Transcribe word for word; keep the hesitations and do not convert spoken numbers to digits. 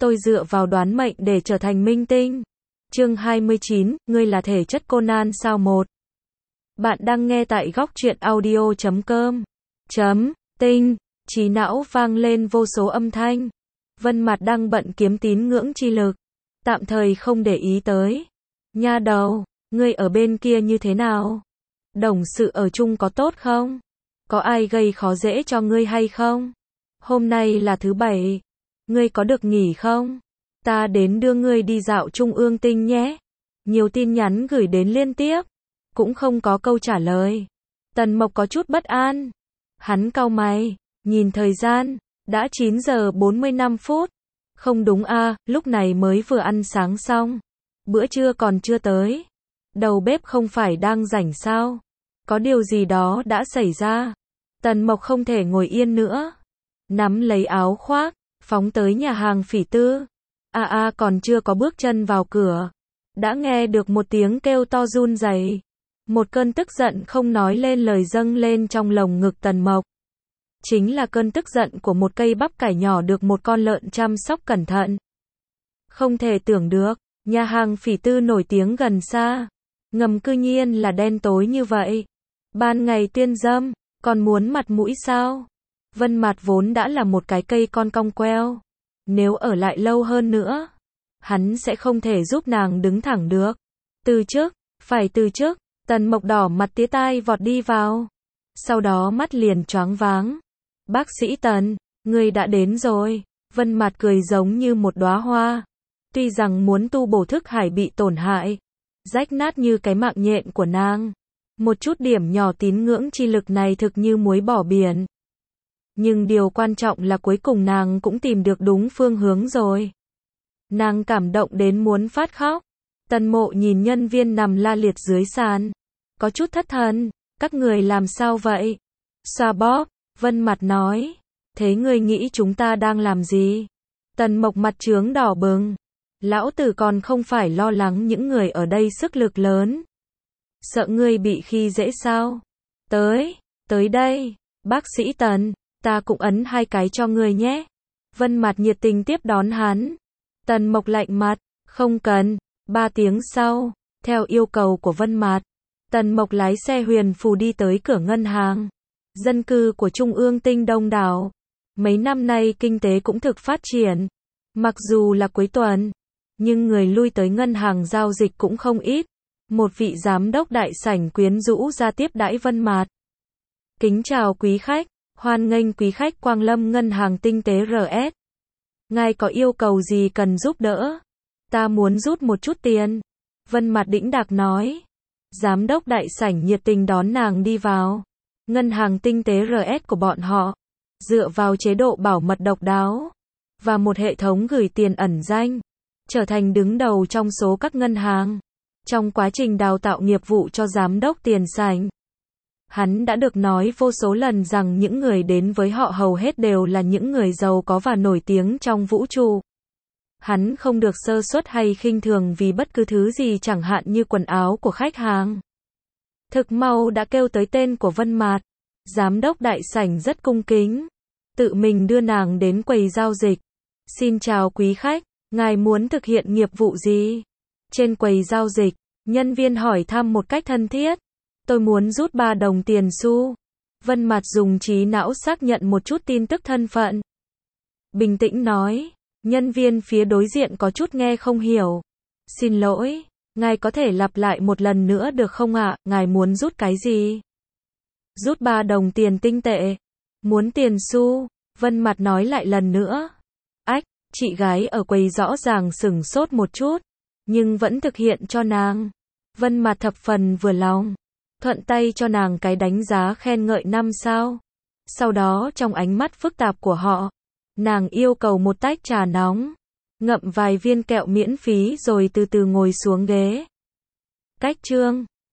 tôi dựa vào đoán mệnh để trở thành minh tinh. Chương hai mươi chín, ngươi là thể chất Conan sao một. Bạn đang nghe tại góc truyện audio chấm com. Chấm, tinh, trí não vang lên vô số âm thanh. Vân Mạt đang bận kiếm tín ngưỡng chi lực, tạm thời không để ý tới. Nha đầu, ngươi ở bên kia như thế nào? Đồng sự ở chung có tốt không? Có ai gây khó dễ cho ngươi hay không? Hôm nay là thứ bảy, ngươi có được nghỉ không? Ta đến đưa ngươi đi dạo Trung ương Tinh nhé. Nhiều tin nhắn gửi đến liên tiếp, cũng không có câu trả lời. Tần Mộc có chút bất an. Hắn cau mày, nhìn thời gian, đã chín giờ bốn mươi lăm phút. Không đúng a, à, lúc này mới vừa ăn sáng xong. Bữa trưa còn chưa tới. Đầu bếp không phải đang rảnh sao? Có điều gì đó đã xảy ra. Tần Mộc không thể ngồi yên nữa. Nắm lấy áo khoác, phóng tới nhà hàng Phỉ Tư. A a còn chưa có bước chân vào cửa, đã nghe được một tiếng kêu to run rẩy. Một cơn tức giận không nói lên lời dâng lên trong lồng ngực Tần Mộc. Chính là cơn tức giận của một cây bắp cải nhỏ được một con lợn chăm sóc cẩn thận. Không thể tưởng được, nhà hàng Phỉ Tư nổi tiếng gần xa, ngầm cư nhiên là đen tối như vậy. Ban ngày tuyên dâm, còn muốn mặt mũi sao? Vân Mạt vốn đã là một cái cây con cong queo. Nếu ở lại lâu hơn nữa, hắn sẽ không thể giúp nàng đứng thẳng được. Từ chức, phải từ chức. Tần Mộc đỏ mặt tía tai vọt đi vào. Sau đó mắt liền choáng váng. Bác sĩ Tần, ngươi đã đến rồi. Vân Mạt cười giống như một đóa hoa. Tuy rằng muốn tu bổ thức hải bị tổn hại, rách nát như cái mạng nhện của nàng. Một chút điểm nhỏ tín ngưỡng chi lực này thực như muối bỏ biển. Nhưng điều quan trọng là cuối cùng nàng cũng tìm được đúng phương hướng rồi. Nàng cảm động đến muốn phát khóc. Tần Mộ nhìn nhân viên nằm la liệt dưới sàn, có chút thất thần. Các người làm sao vậy? Xoa bóp, Vân Mạt nói. Thế ngươi nghĩ chúng ta đang làm gì? Tần Mộc mặt trướng đỏ bừng. Lão tử còn không phải lo lắng những người ở đây sức lực lớn. Sợ ngươi bị khi dễ sao? Tới, tới đây, bác sĩ Tần. Ta cũng ấn hai cái cho ngươi nhé. Vân Mạt nhiệt tình tiếp đón hắn. Tần Mộc lạnh mặt, không cần. Ba tiếng sau, theo yêu cầu của Vân Mạt, Tần Mộc lái xe huyền phù đi tới cửa ngân hàng. Dân cư của Trung ương Tinh đông đảo. Mấy năm nay kinh tế cũng thực phát triển. Mặc dù là cuối tuần, nhưng người lui tới ngân hàng giao dịch cũng không ít. Một vị giám đốc đại sảnh quyến rũ ra tiếp đãi Vân Mạt. Kính chào quý khách. Hoan nghênh quý khách quang lâm ngân hàng tinh tế rờ ét. Ngài có yêu cầu gì cần giúp đỡ? Ta muốn rút một chút tiền. Vân Mạt đĩnh đạc nói. Giám đốc đại sảnh nhiệt tình đón nàng đi vào. Ngân hàng tinh tế rờ ét của bọn họ, dựa vào chế độ bảo mật độc đáo, và một hệ thống gửi tiền ẩn danh, trở thành đứng đầu trong số các ngân hàng. Trong quá trình đào tạo nghiệp vụ cho giám đốc tiền sảnh, hắn đã được nói vô số lần rằng những người đến với họ hầu hết đều là những người giàu có và nổi tiếng trong vũ trụ. Hắn không được sơ suất hay khinh thường vì bất cứ thứ gì chẳng hạn như quần áo của khách hàng. Thực mau đã kêu tới tên của Vân Mạt. Giám đốc đại sảnh rất cung kính, tự mình đưa nàng đến quầy giao dịch. Xin chào quý khách, ngài muốn thực hiện nghiệp vụ gì? Trên quầy giao dịch, nhân viên hỏi thăm một cách thân thiết. Tôi muốn rút ba đồng tiền xu. Vân Mạt dùng trí não xác nhận một chút tin tức thân phận. Bình tĩnh nói. Nhân viên phía đối diện có chút nghe không hiểu. Xin lỗi, ngài có thể lặp lại một lần nữa được không ạ? Ngài muốn rút cái gì? Rút ba đồng tiền tinh tệ. Muốn tiền xu. Vân Mạt nói lại lần nữa. Ách, chị gái ở quầy rõ ràng sửng sốt một chút, nhưng vẫn thực hiện cho nàng. Vân Mạt thập phần vừa lòng, thuận tay cho nàng cái đánh giá khen ngợi năm sao. Sau đó trong ánh mắt phức tạp của họ, nàng yêu cầu một tách trà nóng, ngậm vài viên kẹo miễn phí rồi từ từ ngồi xuống ghế. Cách chương